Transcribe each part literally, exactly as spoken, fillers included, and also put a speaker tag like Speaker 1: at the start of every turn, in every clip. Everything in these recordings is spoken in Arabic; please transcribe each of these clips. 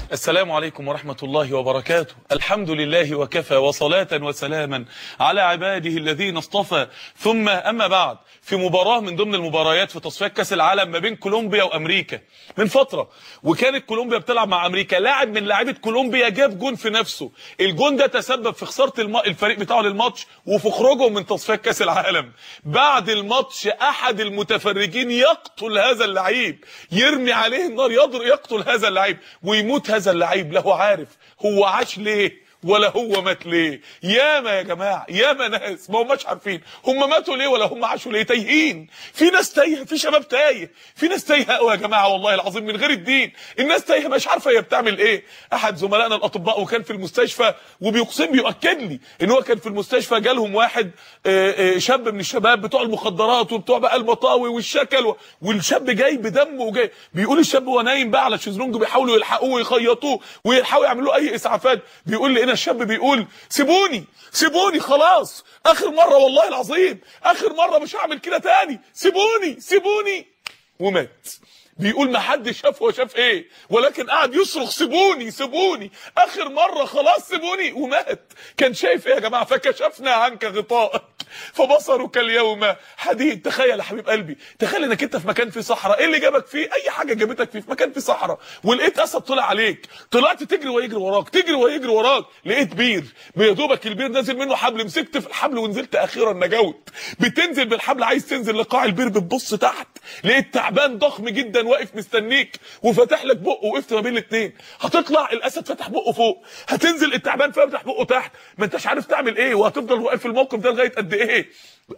Speaker 1: السلام عليكم ورحمة الله وبركاته. الحمد لله وكفى، وصلاة وسلاما على عباده الذين اصطفى، ثم أما بعد. في مباراة من ضمن المباريات في تصفيات كأس العالم ما بين كولومبيا وأمريكا من فترة، وكانت كولومبيا بتلعب مع أمريكا، لاعب من لاعيبة كولومبيا جاب جون في نفسه، الجون ده تسبب في خسارة الم... الفريق بتاعه للماتش وفي خروجهم من تصفيات كأس العالم. بعد الماتش أحد المتفرجين يقتل هذا اللعيب، يرمي عليه النار، يضرب يقتل هذا اللعيب ويموت هذا اللعيب. لا هو عارف هو عاش ليه ولا هو مات ليه. ياما يا جماعه، ياما ناس ما هماش عارفين هم ماتوا ليه ولا هم عاشوا ليه، تايهين. في ناس تايهه، في شباب تايه، في ناس تايهه قوي يا جماعه والله العظيم من غير الدين. الناس تايهه مش عارفه هي بتعمل ايه. احد زملائنا الاطباء وكان في المستشفى وبيقسم بيؤكد لي ان هو كان في المستشفى، جالهم واحد شاب من الشباب بتوع المخدرات وبتوع بقى المطاوي والشكل، والشاب جاي بدمه وجاي بيقول الشاب وهو نايم بقى على الشезлونج بيحاولوا يلحقوه ويخيطوه ويحاولوا يعملوا اي اسعافات، بيقول لي هنا الشاب بيقول سيبوني سيبوني خلاص، اخر مره والله العظيم، اخر مره مش هعمل كده تاني، سيبوني سيبوني، ومات. بيقول ما حد شاف هو شاف ايه، ولكن قعد يصرخ سيبوني سيبوني، اخر مره خلاص سيبوني، ومات. كان شايف ايه يا جماعه؟ فكشفنا عنك غطاءك فبصرك اليوم حديد. تخيل يا حبيب قلبي، تخيل انك انت في مكان فيه صحراء، ايه اللي جابك فيه؟ اي حاجه جابتك فيه، في مكان فيه صحراء، ولقيت اسد طلع عليك، طلعت تجري ويجري وراك، تجري ويجري وراك، لقيت بير، بيدوبك البير نازل منه حبل، مسكت في الحبل ونزلت، اخيرا نجوت. بتنزل بالحبل عايز تنزل لقاع البير، بتبص تحت لقيت تعبان ضخم جدا واقف مستنيك وفتح لك بقه، وقفت ما بين الاثنين. هتطلع الاسد فتح بقه فوق، هتنزل التعبان فتح بقه تحت، ما انتش عارف تعمل ايه، وهتفضل واقف في الموقف ده لغايه قد ايه؟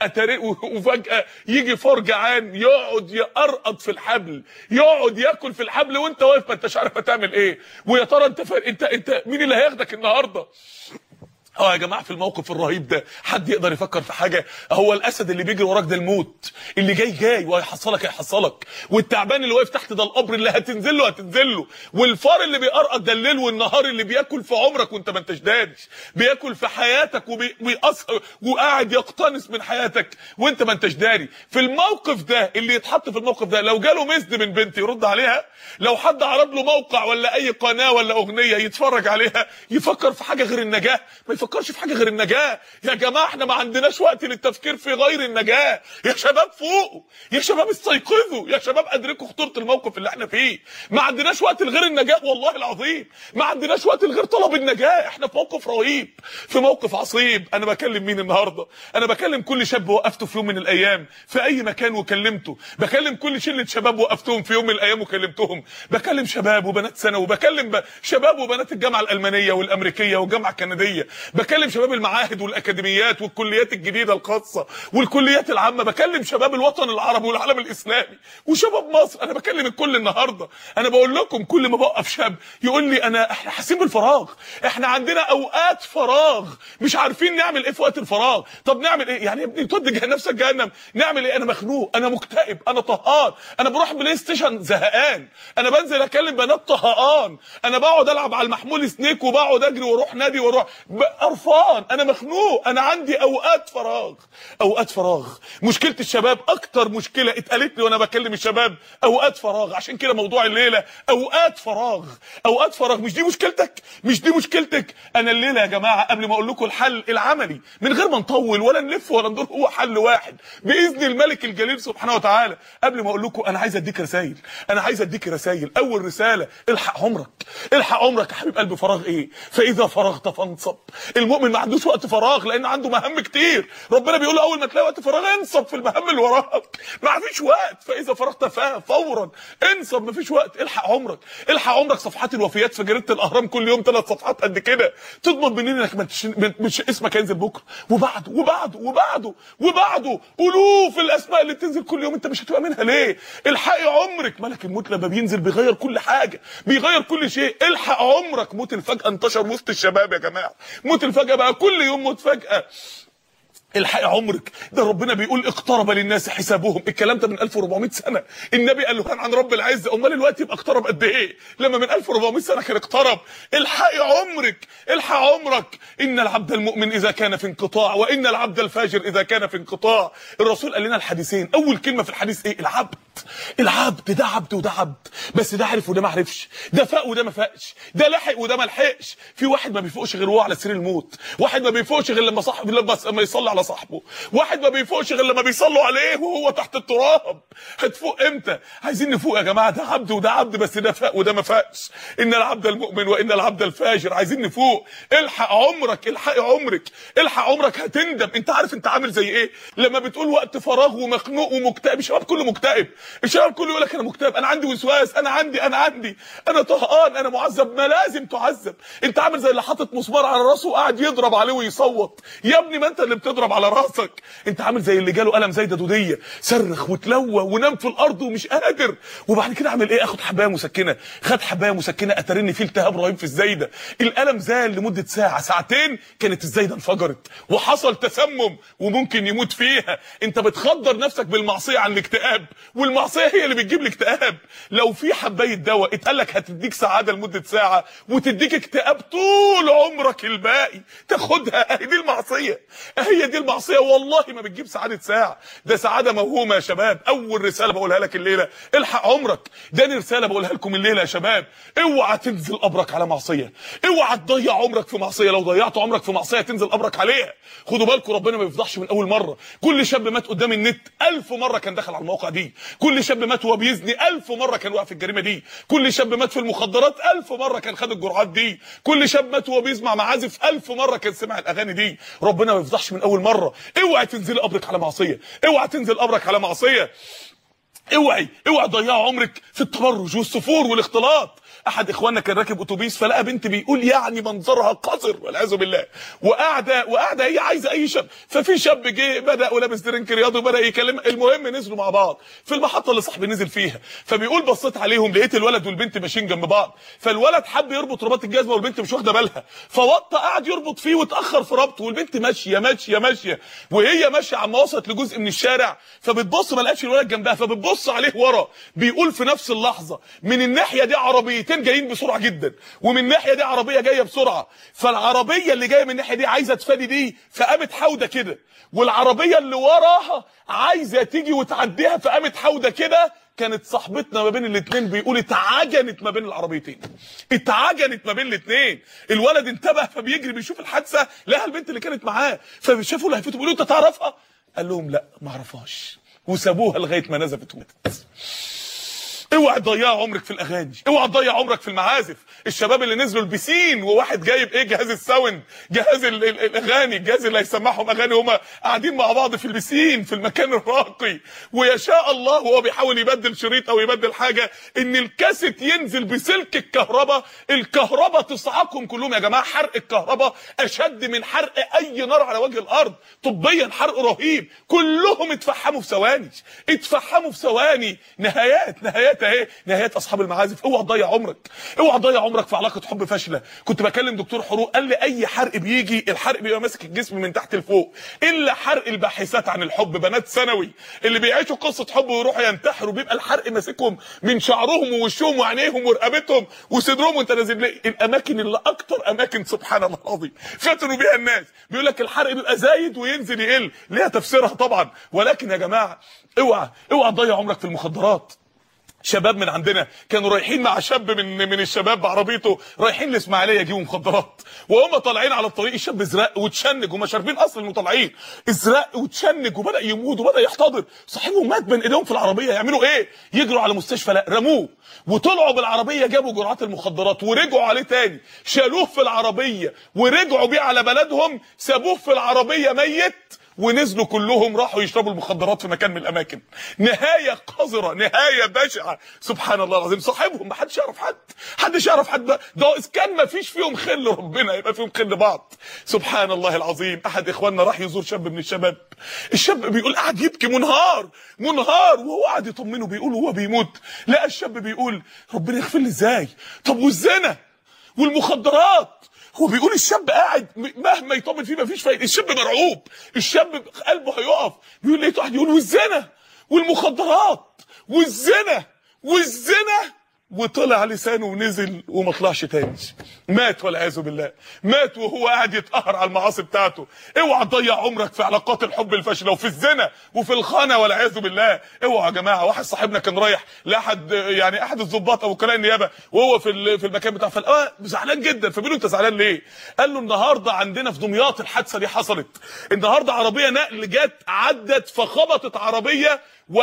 Speaker 1: وفجاه يجي فار جعان يقعد يقرقض في الحبل، يقعد ياكل في الحبل وانت واقف ما انتش عارف هتعمل ايه. ويا ترى انت فر... انت انت مين اللي هياخدك النهارده؟ اه يا جماعه في الموقف الرهيب ده حد يقدر يفكر في حاجه؟ هو الاسد اللي بيجري وراك ده الموت، اللي جاي جاي وهيحصلك هيحصلك، والتعبان اللي واقف تحت ده القبر اللي هتنزل له هتنزل له، والفار اللي بيقرقض ده الليل والنهار اللي بياكل في عمرك وانت ما انتش دارش، بياكل في حياتك وبيقصر وقاعد يقتنص من حياتك وانت ما انتش داري. في الموقف ده اللي يتحط في الموقف ده، لو جاله مسد من بنت يرد عليها، لو حد عرض له موقع ولا اي قناه ولا اغنيه يتفرج عليها، يفكر في حاجه غير النجاه؟ ما يفكرش في حاجه غير النجاه. يا جماعه احنا ما عندناش وقت للتفكير في غير النجاه. يا شباب فوقوا، يا شباب استيقظوا، يا شباب ادركوا خطوره الموقف اللي احنا فيه. ما عندناش وقت لغير النجاه والله العظيم، ما عندناش وقت لغير طلب النجاه. احنا في موقف رهيب، في موقف عصيب. انا بكلم مين النهارده؟ انا بكلم كل شاب وقفته في يوم من الايام في اي مكان وكلمته، بكلم كل شله شباب وقفتهم في يوم من الايام وكلمتهم، بكلم شباب وبنات ثانوي، وبكلم ب... شباب وبنات الجامعه الالمانيه والامريكيه والجامعه الكنديه، بكلم شباب المعاهد والاكاديميات والكليات الجديده الخاصه والكليات العامه، بكلم شباب الوطن العربي والعالم الاسلامي وشباب مصر. انا بكلم الكل النهارده. انا بقول لكم كل ما بوقف شاب يقول لي انا احنا حاسين بالفراغ، احنا عندنا اوقات فراغ مش عارفين نعمل ايه في وقت الفراغ. طب نعمل ايه يعني يا ابني؟ تودي نفسك جهنم. نعمل ايه؟ انا مخنوق، انا مكتئب، انا طهقان، انا بروح بلاي ستيشن زهقان، انا بنزل اكلم بنات طهقان، انا بقعد العب على المحمول سنيك وبقعد اجري واروح نادي واروح قرفان، انا مخنوق، انا عندي اوقات فراغ. اوقات فراغ. مشكله الشباب اكتر مشكله اتقالت لي وانا بكلم الشباب اوقات فراغ. عشان كده موضوع الليله اوقات فراغ. اوقات فراغ. مش دي مشكلتك؟ مش دي مشكلتك؟ انا الليله يا جماعه قبل ما اقول لكم الحل العملي من غير ما نطول ولا نلف ولا ندور، هو حل واحد باذن الملك الجليل سبحانه وتعالى. قبل ما اقول لكم انا عايز اديك رسائل، انا عايز اديك رسائل. اول رساله الحق عمرك، الحق عمرك يا حبيب قلبي. فراغ ايه؟ فاذا فرغت فانصب. المؤمن ما عندوش وقت فراغ لان عنده مهام كتير. ربنا بيقول له اول ما تلاقي وقت فراغ انصب في المهام اللي وراك. ما فيش وقت. فاذا فرغت فورا انصب، ما فيش وقت. الحق عمرك، الحق عمرك. صفحات الوفيات في جريده الاهرام كل يوم ثلاث صفحات قد كده. تضمن منين انك مش اسمك هينزل بكره وبعده وبعده وبعده وبعده؟ الوف الاسماء اللي بتنزل كل يوم، انت مش هتبقى منها ليه؟ الحقي عمرك. ملك الموت لما بينزل بيغير كل حاجه، بيغير كل شيء. الحق عمرك. موت الفجأة انتشر وسط الشباب يا جماعه. موت الفجأة بقى كل يوم موت فجأة. الحق عمرك. ده ربنا بيقول اقترب للناس حسابهم. الكلام ده من ألف وأربعمية سنه النبي قال له كان عن رب العزه. امال الوقت يبقى اقترب قد ايه لما من ألف وأربعمية سنه كان اقترب؟ الحق عمرك، الحق عمرك. ان العبد المؤمن اذا كان في انقطاع وان العبد الفاجر اذا كان في انقطاع. الرسول قال لنا الحديثين. اول كلمه في الحديث ايه؟ العبد. العبد ده عبد وده عبد، بس ده عرف وده ما عرفش، ده فاق وده ما فاقش، ده لحق وده ما لحقش. في واحد ما بيفوقش غير وهو على سرير الموت، واحد ما بيفوقش غير لما صاحبه لما يصلي على صاحبه، واحد ما بيفوقش غير لما بيصلوا عليه وهو تحت التراب. هتفوق امتى؟ عايزين نفوق يا جماعه، ده عبد وده عبد، بس ده فاق وده ما فاقش. ان العبد المؤمن وان العبد الفاجر. عايزين نفوق. الحق عمرك، الحق عمرك، الحق عمرك، هتندم. انت عارف انت عامل زي ايه لما بتقول وقت فراغ ومخنوق ومكتئب؟ الشباب كله مكتئب، الشباب كله يقول لك انا مكتئب، انا عندي وسواس، انا عندي انا عندي انا طهقان، انا معذب. ما لازم تعذب. انت عامل زي اللي حاطط مسمار على راسه وقاعد يضرب عليه ويصوت. يا ابني ما انت اللي بتضرب على راسك. انت عامل زي اللي جاله قلم زايده دوديه، صرخ وتلوى ونام في الارض ومش قادر، وبعد كده اعمل ايه؟ اخد حبايه مسكنه. خد حبايه مسكنه، اترني فيه التهاب رهيب في الزايده، الالم زال لمده ساعه ساعتين، كانت الزايده انفجرت وحصل تسمم وممكن يموت فيها. انت بتخدر نفسك بالمعصيه عن الاكتئاب، والمعصيه هي اللي بتجيب الاكتئاب. لو في حبايه دواء اتقال لك هتديك سعاده لمده ساعه وتديك اكتئاب طول عمرك الباقي، تاخدها. اهي دي المعصيه، هي دي المعصيه. والله ما بتجيب سعاده ساعه، ده سعاده موهومه يا شباب. اول رساله بقولها لك الليله، الحق عمرك. داني رساله بقولها لكم الليله يا شباب، اوعى تنزل قبرك على معصيه، اوعى تضيع عمرك في معصيه. لو ضيعت عمرك في معصيه تنزل قبرك عليها. خدوا بالكم، ربنا ما بيفضحش من اول مره. كل شاب مات قدام النت ألف مره كان دخل على المواقع دي، كل شاب مات وهو بيزني ألف مره كان واقع في الجريمه دي، كل شاب مات في المخدرات ألف مره كان خد الجرعات دي، كل شاب مات وهو بيسمع معازف ألف مره كان سمع الاغاني دي. ربنا ما بيفضحش من اول مره. اوعى تنزل قبرك على معصيه، اوعى تنزل قبرك على معصيه، اوعي اوعى تضيع عمرك في التبرج والسفور والاختلاط. احد اخواننا كان راكب اتوبيس فلقى بنت بيقول يعني منظرها قذر والعياذ بالله، وقاعده وقاعده هي عايزه اي شاب، ففي شاب جه بدا ولابس درينك رياضي وبدا يكلم. المهم نزلوا مع بعض في المحطه اللي صاحبي نزل فيها، فبيقول بصيت عليهم لقيت الولد والبنت ماشيين جنب بعض، فالولد حب يربط رباط الجزمه والبنت مش واخده بالها، فوطى قعد يربط فيه واتاخر في ربطه، والبنت ماشيه ماشيه ماشيه وهي ماشيه عما وصلت لجزء من الشارع فبتبص ما لقتش الولد جنبها، فبتبص عليه ورا. بيقول في نفس اللحظه من الناحيه دي عربيتين جايين بسرعه جدا، ومن الناحيه دي عربيه جايه بسرعه، فالعربيه اللي جايه من الناحيه دي عايزه تفادي دي فقامت حاوده كده، والعربيه اللي وراها عايزه تيجي وتعديها فقامت حاوده كده. كانت صاحبتنا ما بين الاثنين بيقول اتعجنت ما بين العربيتين، اتعجنت ما بين الاثنين. الولد انتبه فبيجري بيشوف الحادثه، لقى البنت اللي كانت معاه، فشافوا لهفته بيقولوا انت تعرفها؟ قال لهم لا ما اعرفهاش، وسابوها لغايه ما نزفت وماتت. اوعى تضيع عمرك في الاغاني، اوعى تضيع عمرك في المعازف. الشباب اللي نزلوا البسين وواحد جايب ايه جهاز الساوند، جهاز الاغاني، الجهاز اللي هيسمعهم اغاني، هما قاعدين مع بعض في البسين في المكان الراقي، ويشاء الله وهو بيحاول يبدل شريط او يبدل حاجه ان الكاسيت ينزل بسلك الكهرباء، الكهرباء تصعقهم كلهم. يا جماعه حرق الكهرباء اشد من حرق اي نار على وجه الارض، طبيا حرق رهيب. كلهم اتفحموا في ثواني، اتفحموا في ثواني. نهايات نهايات اهي، نهايات اصحاب المعازف. اوعى تضيع عمرك، اوعى تضيع عمرك في علاقه حب فاشله. كنت بكلم دكتور حروق قال لي اي حرق بيجي، الحرق بيبقى ماسك الجسم من تحت لفوق، الا حرق الباحثات عن الحب، بنات ثانوي اللي بيعيشوا قصه حب ويروحوا ينتحروا بيبقى الحرق ماسكهم من شعرهم ووشهم وعينيهم ورقبتهم وصدرهم وانت نازل. ليه؟ الاماكن اللي اكتر اماكن سبحان الله العظيم فتنوا بيها الناس. بيقول لك الحرق بيبقى زايد وينزل يقل، ليها تفسيرها طبعا، ولكن يا جماعه اوعى اوعى تضيع عمرك في المخدرات. شباب من عندنا كانوا رايحين مع شاب من من الشباب بعربيته رايحين الاسماعيليه يجيبوا مخدرات، وهم طالعين على الطريق الشاب ازرق وتشنج، وما شاربين اصلا وطالعين ازرق وتشنج وبدا يموت وبدا يحتضر، صاحبهم مات بين ايديهم في العربيه. يعملوا ايه؟ يجروا على مستشفى؟ لا، رموه وطلعوا بالعربيه جابوا جرعات المخدرات ورجعوا عليه تاني، شالوه في العربيه ورجعوا بيه على بلدهم، سابوه في العربيه ميت ونزلوا كلهم راحوا يشربوا المخدرات في مكان من الاماكن. نهايه قذره، نهايه بشعه. سبحان الله العظيم. صاحبهم ما حدش يعرف حد، حدش يعرف حد. ده اذا كان ما فيش فيهم خل ربنا يبقى فيهم خل بعض. سبحان الله العظيم. احد اخواننا راح يزور شاب من الشباب، الشاب بيقول قاعد يبكي منهار منهار وهو قاعد يطمنه بيقول وهو بيموت، لقى الشاب بيقول ربنا يغفر لي ازاي؟ طب والزنا والمخدرات؟ هو بيقول الشاب قاعد مهما يطمن فيه مفيش فايده، الشاب مرعوب، الشاب قلبه هيقف. بيقول لقيته واحد يقول والزنا والمخدرات والزنا والزنا وطلع لسانه ونزل وما طلعش تاني، مات والعياذ بالله، مات وهو قاعد يتقهر على المعاصي بتاعته. اوعى تضيع عمرك في علاقات الحب الفاشله وفي الزنا وفي الخانه والعياذ بالله. اوعى يا جماعه. واحد صاحبنا كان رايح لاحد يعني احد الضباط او وكلاء النيابه وهو في في المكان بتاعه، فلقاه زعلان جدا، فبيقول له انت زعلان ليه؟ قال له النهارده عندنا في دمياط الحادثه دي حصلت، النهارده عربيه نقل جت عدت فخبطت عربيه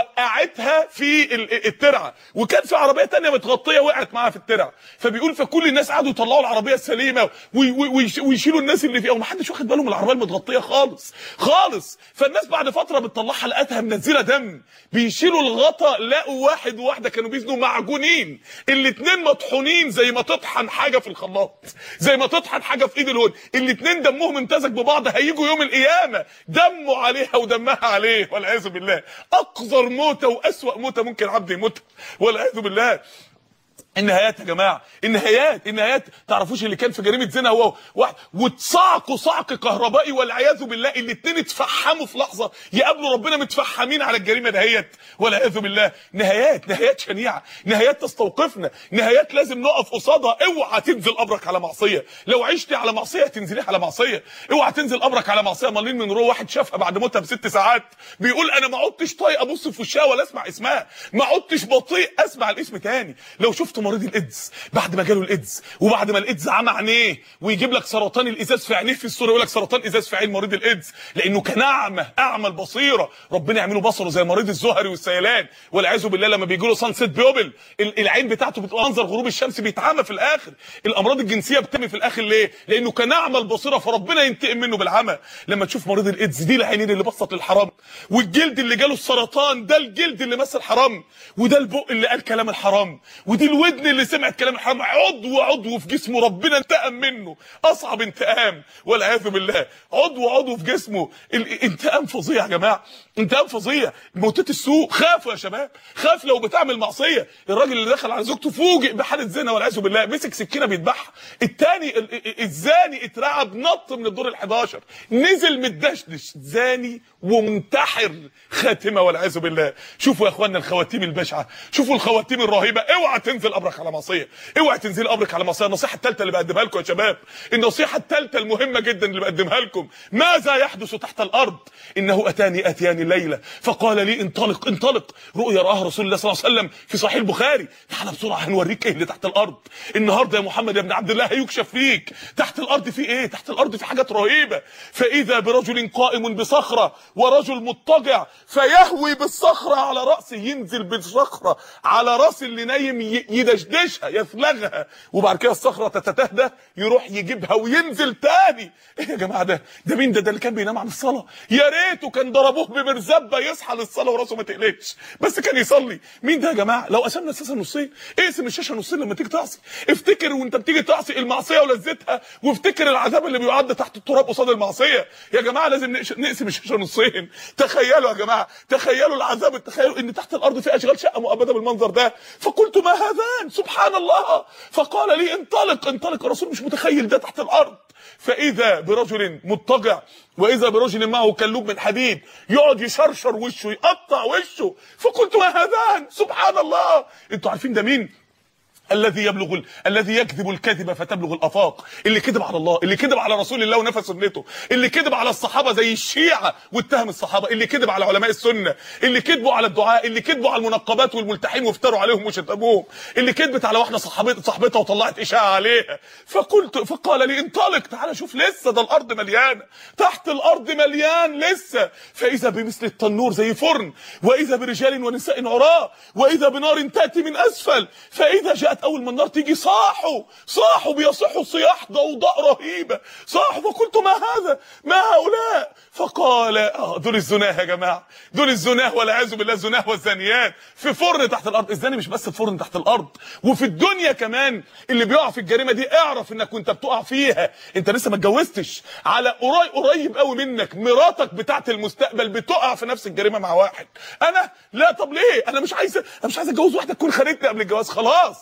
Speaker 1: وقعتها في الترعه، وكان في عربيه تانية متغطيه وقعت معاها في الترعه، فبيقول فكل الناس قعدوا يطلعوا العربيه السليمه ويشيلوا الناس اللي فيها، ومحدش واخد باله من العربيه المتغطيه خالص خالص. فالناس بعد فتره بتطلعها لقتها منزله دم، بيشيلوا الغطا لقوا واحد وواحده كانوا بيزنوا معجونين، الاثنين مطحونين زي ما تطحن حاجه في الخلاط، زي ما تطحن حاجه في ايد الهون، الاثنين دمهم امتزج ببعض، هيجوا يوم القيامه دمه عليها ودمها عليه والعياذ بالله. اقذر موته واسوأ موته ممكن عبد يموتها والعياذ بالله. النهايات يا جماعه، النهايات النهايات تعرفوش اللي كان في جريمه زنا هو واحد وتصعقوا صعق كهربائي والعياذ بالله، الاثنين اتفحموا في لحظه يقابلوا ربنا متفحمين على الجريمه دهيت والعياذ بالله. نهايات نهايات شنيعه، نهايات تستوقفنا، نهايات لازم نقف قصادها. اوعى تنزل قبرك على معصيه، لو عشتي على معصيه تنزلي على معصيه. اوعى تنزل قبرك على معصيه. مالين من روح واحد شافها بعد موتها بست ساعات بيقول انا ما عدتش طايق ابص في وشها ولا اسمع اسمها، ما عدتش بطيء اسمع الاسم تاني. لو شفت مريض الايدز بعد ما جاله الايدز وبعد ما الايدز عمى عينيه ويجيب لك سرطان الازاز في عينيه في الصوره يقول لك سرطان ازاز في عين مريض الايدز، لانه كان اعمى اعمى البصيره، ربنا يعمله بصره زي مريض الزهري والسيلان والعياذ بالله. لما بيجي له سانسيت بيوبل العين بتاعته بتبقى منظر غروب الشمس بيتعمى في الاخر. الامراض الجنسيه بتتم في الاخر ليه؟ لانه كان اعمى البصيره فربنا ينتقم منه بالعمى. لما تشوف مريض الايدز دي العينين اللي بصت للحرام، والجلد اللي جاله السرطان ده الجلد اللي مس الحرام، وده البق اللي قال كلام الحرام، ودي الودن اللي سمعت كلام الحرام، عضو عضو في جسمه ربنا انتقم منه اصعب انتقام والعياذ بالله. عضو عضو في جسمه الانتقام فظيع يا جماعه، انتقام فظيع. موتات السوق خافوا يا شباب، خاف لو بتعمل معصيه. الراجل اللي دخل على زوجته فوجئ بحاله زنا والعياذ بالله، مسك سكينه بيذبحها. الثاني الزاني اترعب نط من الدور الحداشر نزل متدشدش، زاني ومنتحر خاتمه والعياذ بالله. شوفوا يا اخوانا الخواتيم البشعه، شوفوا الخواتيم الرهيبه. اوعى تنزل قبرك على معصيه، اوعى تنزل قبرك على معصيه. النصيحه الثالثه اللي بقدمها لكم يا شباب، النصيحه الثالثه المهمه جدا اللي بقدمها لكم، ماذا يحدث تحت الارض؟ انه اتاني اتياني الليله فقال لي انطلق انطلق، رؤيا راها رسول الله صلى الله عليه وسلم في صحيح البخاري. تعالى بسرعه هنوريك ايه اللي تحت الارض النهارده يا محمد يا ابن عبد الله، هيكشف فيك تحت الارض في ايه. تحت الارض في حاجات رهيبه. فاذا برجل قائم بصخره ورجل مضطجع فيهوي بالصخره على راسه، ينزل بالصخره على راس اللي نايم يدشدشها يفلغها، وبعد كده الصخره تتتهدى يروح يجيبها وينزل تاني. ايه يا جماعه ده؟ ده مين ده؟ ده اللي كان بينام عن الصلاه، يا ريته كان ضربوه بمرزبه يصحى للصلاه وراسه ما تقلقش، بس كان يصلي. مين ده يا جماعه؟ لو قسمنا الشاشه نصين، اقسم الشاشه نصين لما تيجي تعصي، افتكر وانت بتيجي تعصي المعصيه ولذتها، وافتكر العذاب اللي بيعد تحت التراب قصاد المعصيه. يا جماعه لازم نقسم الشاشه نصين. تخيلوا يا جماعه، تخيلوا العذاب، تخيلوا ان تحت الارض في اشغال شقه مؤبده بالمنظر ده. فقلت ما هذان؟ سبحان الله. فقال لي انطلق انطلق. الرسول مش متخيل ده تحت الارض. فاذا برجل مضطجع واذا برجل معه كلوب من حديد يقعد يشرشر وشه يقطع وشه. فقلت ما هذان؟ سبحان الله. انتوا عارفين ده مين؟ الذي يبلغ ال... الذي يكذب الكذب فتبلغ الافاق، اللي كذب على الله، اللي كذب على رسول الله ونفى سنته، اللي كذب على الصحابه زي الشيعه واتهم الصحابه، اللي كذب على علماء السنه، اللي كذبوا على الدعاء، اللي كذبوا على المنقبات والملتحين وافتروا عليهم وشتموهم، اللي كذبت على واحده صاحبتها صاحبتها وطلعت اشاعه عليها. فقلت فقال لي انطلق تعالى شوف، لسه ده الارض مليانه، تحت الارض مليان لسه. فاذا بمثل التنور زي فرن، واذا برجال ونساء عراة، واذا بنار تاتي من اسفل، فاذا جاءت اول ما النار تيجي صاحوا صاحوا بيصحوا صياح ضوضاء رهيبه، صاحوا. فقلت ما هذا؟ ما هؤلاء؟ فقال اه دول الزناه يا جماعه، دول الزناه والعياذ بالله، الزناه والزانيات في فرن تحت الارض. الزاني مش بس في فرن تحت الارض، وفي الدنيا كمان. اللي بيقع في الجريمه دي اعرف انك وانت بتقع فيها انت لسه ما اتجوزتش، على قريب قريب قوي منك مراتك بتاعت المستقبل بتقع في نفس الجريمه مع واحد. انا لا، طب ليه؟ انا مش عايز انا مش عايز اتجوز واحده تكون خانتني قبل الجواز. خلاص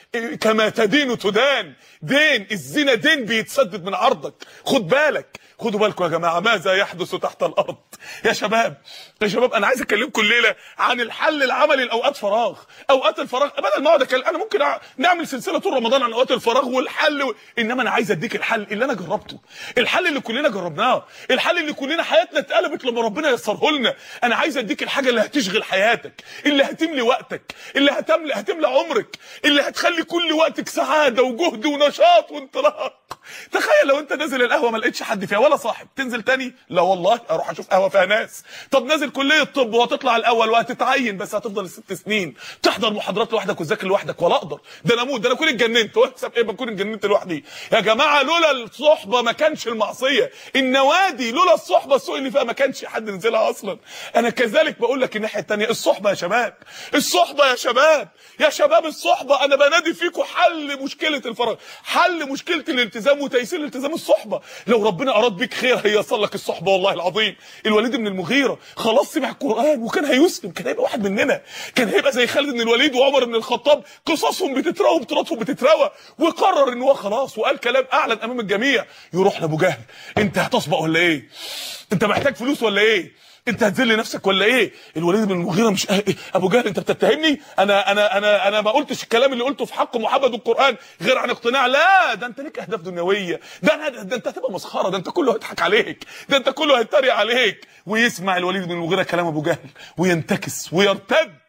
Speaker 1: كما تدين تدان. دين الزنا دين بيتسدد من عرضك، خد بالك. خدوا بالكم يا جماعه ماذا يحدث تحت الارض. يا شباب يا شباب انا عايز اكلمكم الليله عن الحل العملي لاوقات فراغ. اوقات الفراغ بدل ما اقعد اتكلم، انا ممكن نعمل سلسله طول رمضان عن اوقات الفراغ والحل و... انما انا عايز اديك الحل اللي انا جربته، الحل اللي كلنا جربناه، الحل اللي كلنا حياتنا اتقلبت لما ربنا يسره لنا. انا عايز اديك الحاجه اللي هتشغل حياتك، اللي هتملي وقتك، اللي هتملى هتملى عمرك، اللي هتخلي كل وقتك سعاده وجهد ونشاط وانطلاق. تخيل لو انت نازل القهوه ما لقيتش حد فيها ولا صاحب، تنزل تاني؟ لا والله اروح اشوف قهوه فيها ناس. طب نازل كليه طب وهتطلع الاول وهتتعين، بس هتفضل الست سنين تحضر محاضرات لوحدك وتذاكر لوحدك؟ ولا اقدر، ده انا اموت، ده انا اكون اتجننت. واحسب ايه بكون اتجننت لوحدي؟ يا جماعه لولا الصحبه ما كانش المعصيه، النوادي لولا الصحبه السوق اللي فيها ما كانش حد نزلها اصلا. انا كذلك بقول لك الناحيه الثانيه، الصحبه يا شباب، الصحبه يا شباب، يا شباب الصحبه. انا بنادي فيكم حل مشكله الفراغ، حل مشكله الالتزام وتيسير الالتزام الصحبه. لو ربنا اراد بيك خير هيصل لك الصحبه والله العظيم. الوليد بن المغيره خلاص سمع القران وكان هيسلم، كان هيبقى واحد مننا، كان هيبقى زي خالد بن الوليد وعمر بن الخطاب، قصصهم بتتروى وبطولاتهم بتتروى، وقرر ان هو خلاص وقال كلام اعلن امام الجميع. يروح لابو جهل، انت هتصبأ ولا ايه؟ انت محتاج فلوس ولا ايه؟ انت هتذل نفسك ولا ايه؟ الوليد بن المغيره مش اه ابو جهل انت بتتهمني؟ انا انا انا انا ما قلتش الكلام اللي قلته في حق محمد والقران غير عن اقتناع. لا ده انت ليك اهداف دنيويه، ده أنا ده انت هتبقى مسخره، ده انت كله هيضحك عليك، ده انت كله هيتريق عليك. ويسمع الوليد بن المغيره كلام ابو جهل وينتكس ويرتد،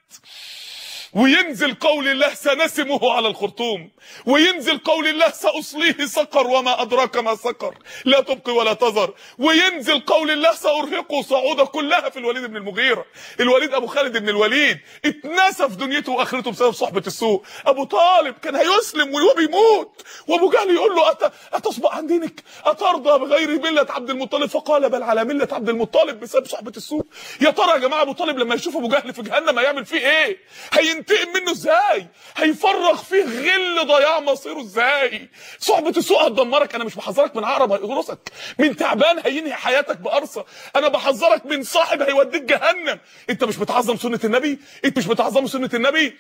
Speaker 1: وينزل قول الله سنسمه على الخرطوم، وينزل قول الله سأصليه سقر وما أدراك ما سقر لا تبقي ولا تذر، وينزل قول الله سأرهقه صعودا. كلها في الوليد بن المغيرة. الوليد أبو خالد بن الوليد اتنسى في دنيته وآخرته بسبب صحبة السوء. أبو طالب كان هيسلم وهو بيموت، وأبو جهل يقول له أت... أتصبح عن دينك؟ أترضى بغير ملة عبد المطلب؟ فقال بل على ملة عبد المطلب بسبب صحبة السوء. يا ترى يا جماعة أبو طالب لما يشوف أبو جهل في جهنم هيعمل فيه إيه؟ هينتقم منه ازاي؟ هيفرغ فيه غل ضياع مصيره ازاي؟ صحبة السوء هتدمرك. انا مش بحذرك من عقرب هيقرصك، من تعبان هينهي حياتك بقرصة، انا بحذرك من صاحب هيوديك جهنم. انت مش بتعظم سنة النبي؟ انت مش بتعظم سنة النبي؟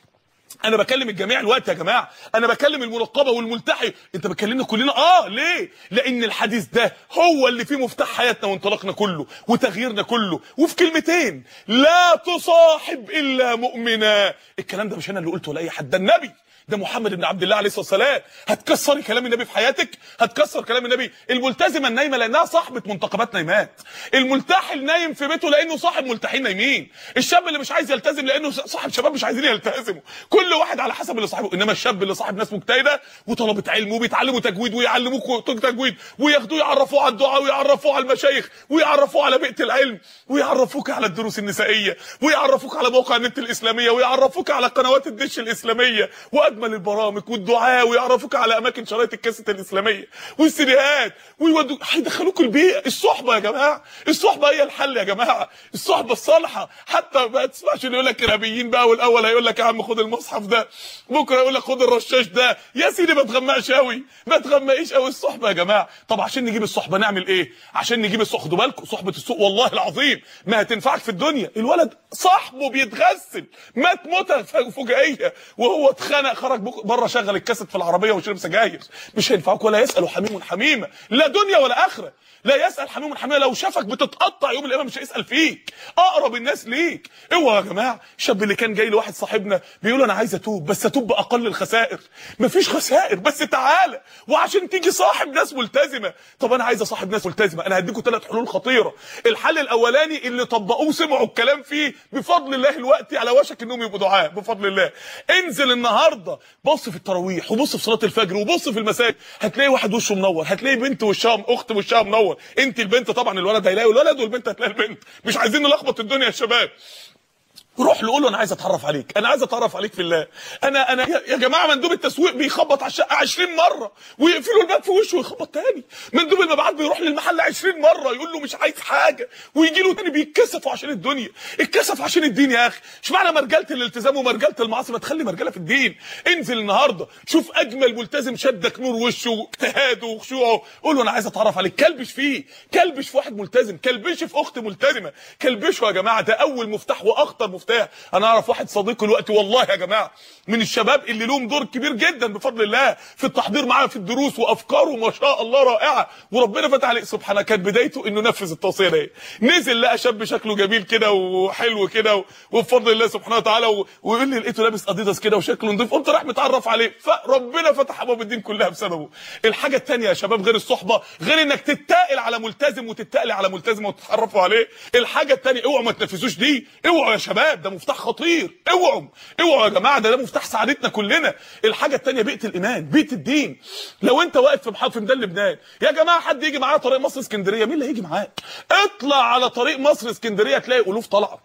Speaker 1: انا بكلم الجميع الوقت يا جماعه، انا بكلم المنقبه والملتحي، انت بتكلمنا كلنا. اه ليه؟ لان الحديث ده هو اللي فيه مفتاح حياتنا وانطلاقنا كله وتغييرنا كله. وفي كلمتين، لا تصاحب الا مؤمنا. الكلام ده مش انا اللي قلته ولا اي حد، ده النبي، ده محمد بن عبد الله عليه الصلاه والسلام. هتكسري كلام النبي في حياتك؟ هتكسر كلام النبي. الملتزمه النايمه لانها صاحبه منتقبات نايمات، الملتحي النايم في بيته لانه صاحب ملتحين نايمين، الشاب اللي مش عايز يلتزم لانه صاحب شباب مش عايزين يلتزموا. كل واحد على حسب اللي صاحبه. انما الشاب اللي صاحب ناس مجتهده وطلبه علم وبيتعلموا تجويد ويعلموك تجويد وياخدوه يعرفوه على الدعاء ويعرفوه على المشايخ ويعرفوه على بيئه العلم ويعرفوك على الدروس النسائيه ويعرفوك على مواقع النت الاسلاميه ويعرفوك على قنوات الدش الاسلاميه واجمل البرامج والدعاء ويعرفوك على اماكن شرايط الكاسيت الاسلاميه والسيديهات ويودوا هيدخلوك البيئه. الصحبه يا جماعه، الصحبه هي الحل يا جماعه، الصحبه الصالحه. حتى ما تسمعش اللي يقول لك ارهابيين بقى، والاول هيقول لك يا عم خد المصحف ده، بكره يقول لك خد الرشاش ده. يا سيدي ما تغمقش قوي، ما تغمقيش قوي الصحبه يا جماعه. طب عشان نجيب الصحبه نعمل ايه؟ عشان نجيب الصحبه، خدوا بالكم صحبه السوق والله العظيم ما هتنفعك في الدنيا. الولد صاحبه بيتغسل مات موته فجائيه وهو اتخنق خرج بره شغل الكاسيت في العربيه وشرب سجاير، مش هينفعك ولا يسأل حميم حميمه، لا دنيا ولا اخره. لا يسأل حميم حميمه، لو شافك بتتقطع يوم القيامه مش هيسأل فيك، اقرب الناس ليك. اوعى يا جماعه. الشاب اللي كان جاي لواحد صاحبنا بيقول انا عايز اتوب بس اتوب باقل الخسائر. مفيش خسائر، بس تعالى وعشان تيجي صاحب ناس ملتزمه. طب انا عايز اصاحب ناس ملتزمه، انا هديكم ثلاث حلول خطيره. الحل الاولاني اللي طبقوه سمعوا الكلام فيه بفضل الله الوقت على وشك انهم يبقوا دعاء بفضل الله. انزل النهارده بص في التراويح وبص في صلاه الفجر وبص في المساجد، هتلاقي واحد وشه منور، هتلاقي بنت وشها اخت وشها منور. انت البنت طبعا، الولد هيلاقي الولد والبنت هتلاقي البنت. مش عايزين نلخبط الدنيا يا شباب. روح له قول له انا عايز اتعرف عليك، انا عايز اتعرف عليك في الله. انا انا يا جماعه مندوب التسويق بيخبط على الشقه عشرين مره ويقفلوا الباب في وشه ويخبط تاني. مندوب المبيعات بيروح للمحل عشرين مره يقول له مش عايز حاجه ويجي له تاني. بيتكسفوا عشان الدنيا، اتكسفوا عشان الدين يا اخي. اشمعنى مرجله الالتزام ومرجله المعاصي؟ ما تخلي مرجله في الدين. انزل النهارده شوف اجمل ملتزم شدك نور وشه واجتهاده وخشوعه، قول له انا عايز اتعرف عليك. كلبش فيه، كلبش في واحد ملتزم، كلبش في اخت ملتزمه، كلبشه يا جماعه. ده اول مفتاح واخطر مفتاح مفتاح. انا اعرف واحد صديقي دلوقتي والله يا جماعه من الشباب اللي لهم دور كبير جدا بفضل الله في التحضير معايا في الدروس، وافكاره ما شاء الله رائعه، وربنا فتح عليه سبحانه. كانت بدايته انه نفذ التوصيه دي، نزل لقى شاب شكله جميل كده وحلو كده وبفضل الله سبحانه وتعالى، ويقول لي لقيته لابس اديداس كده وشكله نضيف، قمت رايح متعرف عليه، فربنا فتح ابواب الدين كلها بسببه. الحاجه الثانيه يا شباب غير الصحبه، غير انك تتقل على ملتزم وتتقل على ملتزم وتتعرفوا عليه، الحاجه الثانيه اوعوا ما تنفذوش دي، اوعوا يا شباب، ده مفتاح خطير، اوعوا اوعوا يا جماعه، ده ده مفتاح سعادتنا كلنا. الحاجه الثانيه بيئه الايمان، بيئه الدين. لو انت واقف في محافظه ميدان لبنان يا جماعه، حد يجي معايا طريق مصر اسكندريه، مين اللي هيجي معاك؟ اطلع على طريق مصر اسكندريه تلاقي الوف طالعه.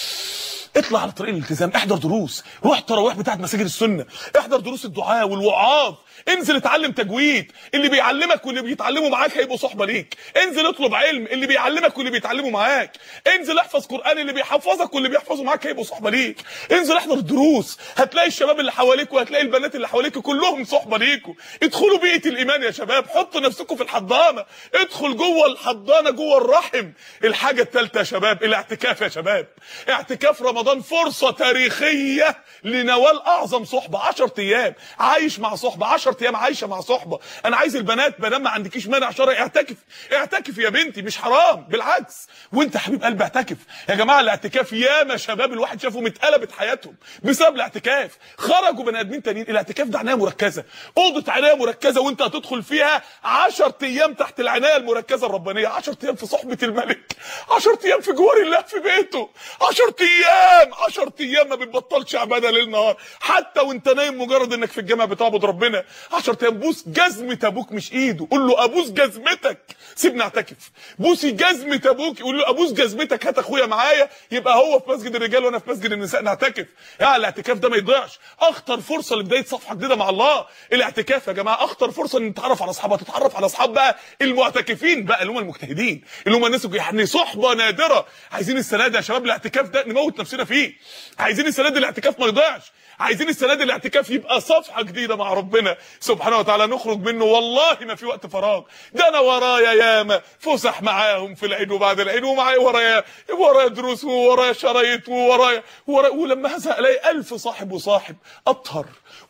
Speaker 1: اطلع على طريق الالتزام، احضر دروس، روح التراويح بتاعت مساجد السنه، احضر دروس الدعاء والوعاظ، انزل اتعلم تجويد، اللي بيعلمك واللي بيتعلموا معاك هيبقوا صحبه ليك، انزل اطلب علم، اللي بيعلمك واللي بيتعلموا معاك، انزل احفظ قران، اللي بيحفظك واللي بيحفظوا معاك هيبقوا صحبه ليك، انزل احضر الدروس، هتلاقي الشباب اللي حواليك وهتلاقي البنات اللي حواليك كلهم صحبه ليكوا. ادخلوا بيئه الايمان يا شباب، حطوا نفسكم في الحضانه، ادخل جوه الحضانه جوه الرحم. الحاجه الثالثه يا شباب الاعتكاف يا شباب، اعتكاف رمضان فرصه تاريخيه لنوال اعظم صحبه، عشرة ايام عايش مع صحبه، عشرة ايام عايشه مع صحبه. انا عايز البنات ما دام ما عندكيش مانع شرعي اعتكف، اعتكف يا بنتي، مش حرام بالعكس، وانت حبيب قلبي اعتكف. يا جماعه الاعتكاف ياما شباب الواحد شافهم اتقلبت حياتهم بسبب الاعتكاف، خرجوا بني ادمين تانيين. الاعتكاف ده عنايه مركزه، اوضه عنايه مركزه، وانت هتدخل فيها عشرة ايام تحت العنايه المركزه الربانيه، عشرة ايام في صحبه الملك، عشرة ايام في جوار الله في بيته، عشرة ايام عشرة ايام ما بتبطلش عباده ليل نهار، حتى وانت نايم مجرد انك في الجامع بتعبد ربنا. عشرة ايام بوس جزمه ابوك مش ايده، قول له ابوس جزمتك سيبني اعتكف، بوسي جزمه ابوك، قول له ابوس جزمتك هات اخويا معايا، يبقى هو في مسجد الرجال وانا في مسجد النساء نعتكف. يعني الاعتكاف ده ما يضيعش، اخطر فرصه لبدايه صفحه جديده مع الله. الاعتكاف يا جماعه اخطر فرصه ان نتعرف على اصحابها، تتعرف على اصحاب بقى المعتكفين بقى، اللي هم المجتهدين، اللي هم الناس يعني صحبه نادره. عايزين السنه دي يا شباب الاعتكاف ده نموت نفسنا فيه، عايزين السنه دي الاعتكاف ما يضيعش، عايزين السنه دي الاعتكاف يبقى صفحه جديده مع ربنا سبحانه وتعالى، نخرج منه والله ما في وقت فراغ. ده انا ورايا ياما فسح معاهم في العيد وبعد العيد، ومعايا ورايا ورايا دروس وورايا شرايط وورايا ورايا، ولما هزهق الاقي الف صاحب وصاحب اطهر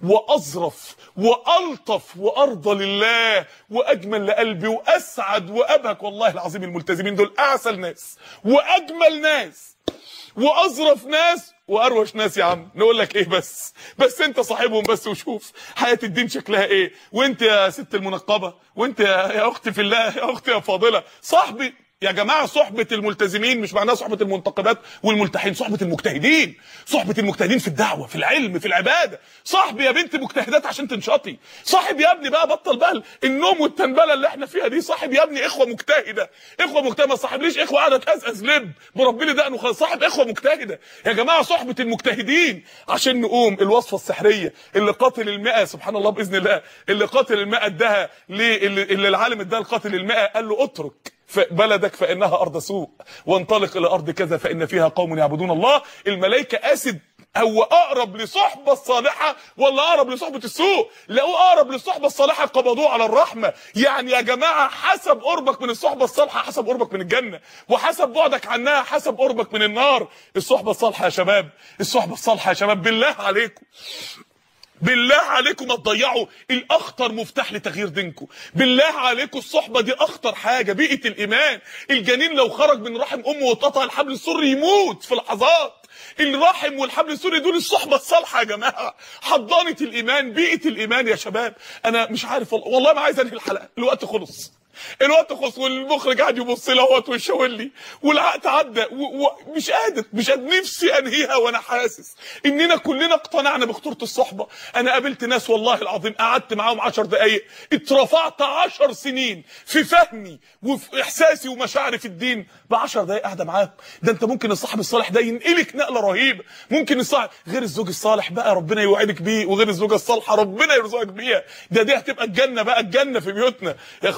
Speaker 1: واظرف والطف وارضى لله واجمل لقلبي واسعد وابهك. والله العظيم الملتزمين دول اعسل ناس واجمل ناس واظرف ناس واروش ناس. يا عم نقول لك ايه بس بس انت صاحبهم بس وشوف حياه الدين شكلها ايه. وانت يا ست المنقبه، وانت يا اختي في الله، يا اختي يا فاضله، صاحبي يا جماعه، صحبه الملتزمين مش معناها صحبه المنتقبات والملتحين، صحبه المجتهدين، صحبه المجتهدين في الدعوه في العلم في العباده. صاحبي يا بنت مجتهدات عشان تنشطي، صاحب يا ابني بقى بطل بقى النوم والتنبله اللي احنا فيها دي، صاحب يا ابني اخوه مجتهده، اخوه مجتهده، ما صاحبليش اخوه قاعده تقزقز لب بربي لي دقنه خالص، صاحب اخوه مجتهده يا جماعه، صحبه المجتهدين عشان نقوم. الوصفه السحريه اللي قاتل المئة سبحان الله باذن الله، اللي قاتل المئة اداها ليه، اللي, اللي العالم اداها لقاتل المئة قال له اترك بلدك فانها ارض سوء وانطلق الى ارض كذا فان فيها قوم يعبدون الله. الملائكه قاست هو اقرب لصحبه الصالحه ولا اقرب لصحبه السوء؟ لقوه اقرب للصحبه الصالحه قبضوه على الرحمه. يعني يا جماعه حسب قربك من الصحبه الصالحه حسب قربك من الجنه، وحسب بعدك عنها حسب قربك من النار. الصحبه الصالحه يا شباب، الصحبه الصالحه يا شباب، بالله عليكم بالله عليكم ما تضيعوا الاخطر مفتاح لتغيير دينكم. بالله عليكم الصحبه دي اخطر حاجه، بيئه الايمان. الجنين لو خرج من رحم امه واتقطع الحبل السري يموت في لحظات. الرحم والحبل السري دول الصحبه الصالحه يا جماعه، حضانه الايمان، بيئه الايمان يا شباب. انا مش عارف والله ما عايز انهي الحلقه، الوقت خلص الوقت خلص والمخرج قاعد يبص لي اهوت ويشاور لي والوقت عدى ومش قادر مش قادر نفسي انهيها، وانا حاسس اننا كلنا اقتنعنا بخطوره الصحبه. انا قابلت ناس والله العظيم قعدت معاهم عشر دقائق اترفعت عشر سنين في فهمي وفي احساسي ومشاعري في الدين بعشر دقائق قاعده معاهم. ده انت ممكن الصاحب الصالح ده ينقلك نقله رهيبه، ممكن الصاحب غير الزوج الصالح بقى ربنا يوعدك بيه، وغير الزوجه الصالحه ربنا يرزقك بيها، ده دي هتبقى الجنه بقى، الجنه في بيوتنا يا اخوانا.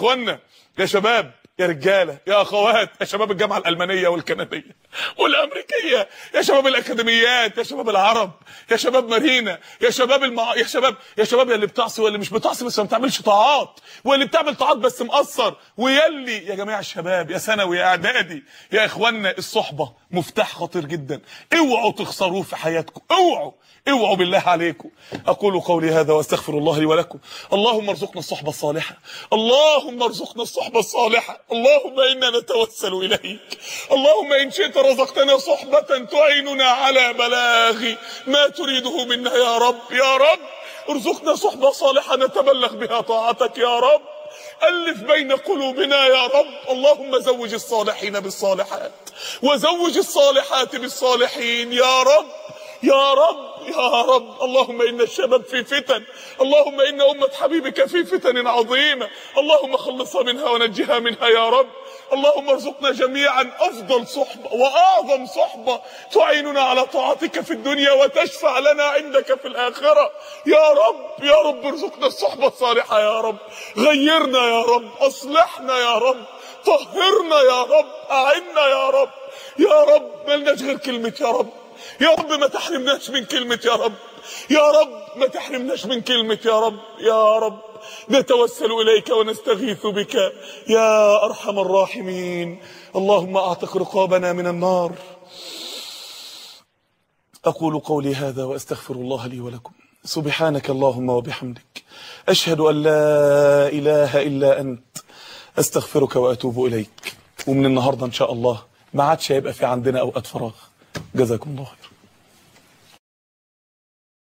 Speaker 1: يا شباب يا رجاله يا اخوات، يا شباب الجامعه الالمانيه والكنديه والامريكيه، يا شباب الاكاديميات، يا شباب العرب، يا شباب مارينا، يا شباب المع... يا شباب يا شباب يا اللي بتعصي واللي مش بتعصي بس ما بتعملش طاعات، واللي بتعمل طاعات بس مقصر، ويلي يا جماعه الشباب يا ثانوي يا اعدادي يا اخوانا، الصحبه مفتاح خطير جدا، اوعوا تخسروه في حياتكم، اوعوا اوعوا بالله عليكم. اقول قولي هذا واستغفر الله لي ولكم. اللهم ارزقنا الصحبه الصالحه، اللهم ارزقنا الصحبه الصالحه، اللهم انا نتوسل اليك، اللهم ان شئت رزقتنا صحبه تعيننا على بلاغ ما تريده منا يا رب. يا رب ارزقنا صحبه صالحه نتبلغ بها طاعتك يا رب، ألف بين قلوبنا يا رب. اللهم زوج الصالحين بالصالحات وزوج الصالحات بالصالحين يا رب يا رب يا رب. اللهم إن الشباب في فتن، اللهم إن أمة حبيبك في فتن عظيمة، اللهم خلصها منها ونجها منها يا رب. اللهم ارزقنا جميعا أفضل صحبة وأعظم صحبة تعيننا على طاعتك في الدنيا وتشفع لنا عندك في الآخرة يا رب. يا رب ارزقنا الصحبة الصالحة يا رب، غيرنا يا رب، أصلحنا يا رب، طهرنا يا رب، أعنا يا رب. يا رب ملناش غير كلمة يا رب، يا رب ما تحرمناش من كلمة يا رب، يا رب ما تحرمناش من كلمة يا رب. يا رب نتوسل إليك ونستغيث بك يا أرحم الراحمين. اللهم أعتق رقابنا من النار. أقول قولي هذا وأستغفر الله لي ولكم. سبحانك اللهم وبحمدك، أشهد أن لا إله إلا أنت، أستغفرك وأتوب إليك. ومن النهاردة إن شاء الله ما عادش هيبقى في عندنا أوقات فراغ. جزاكم الله خير.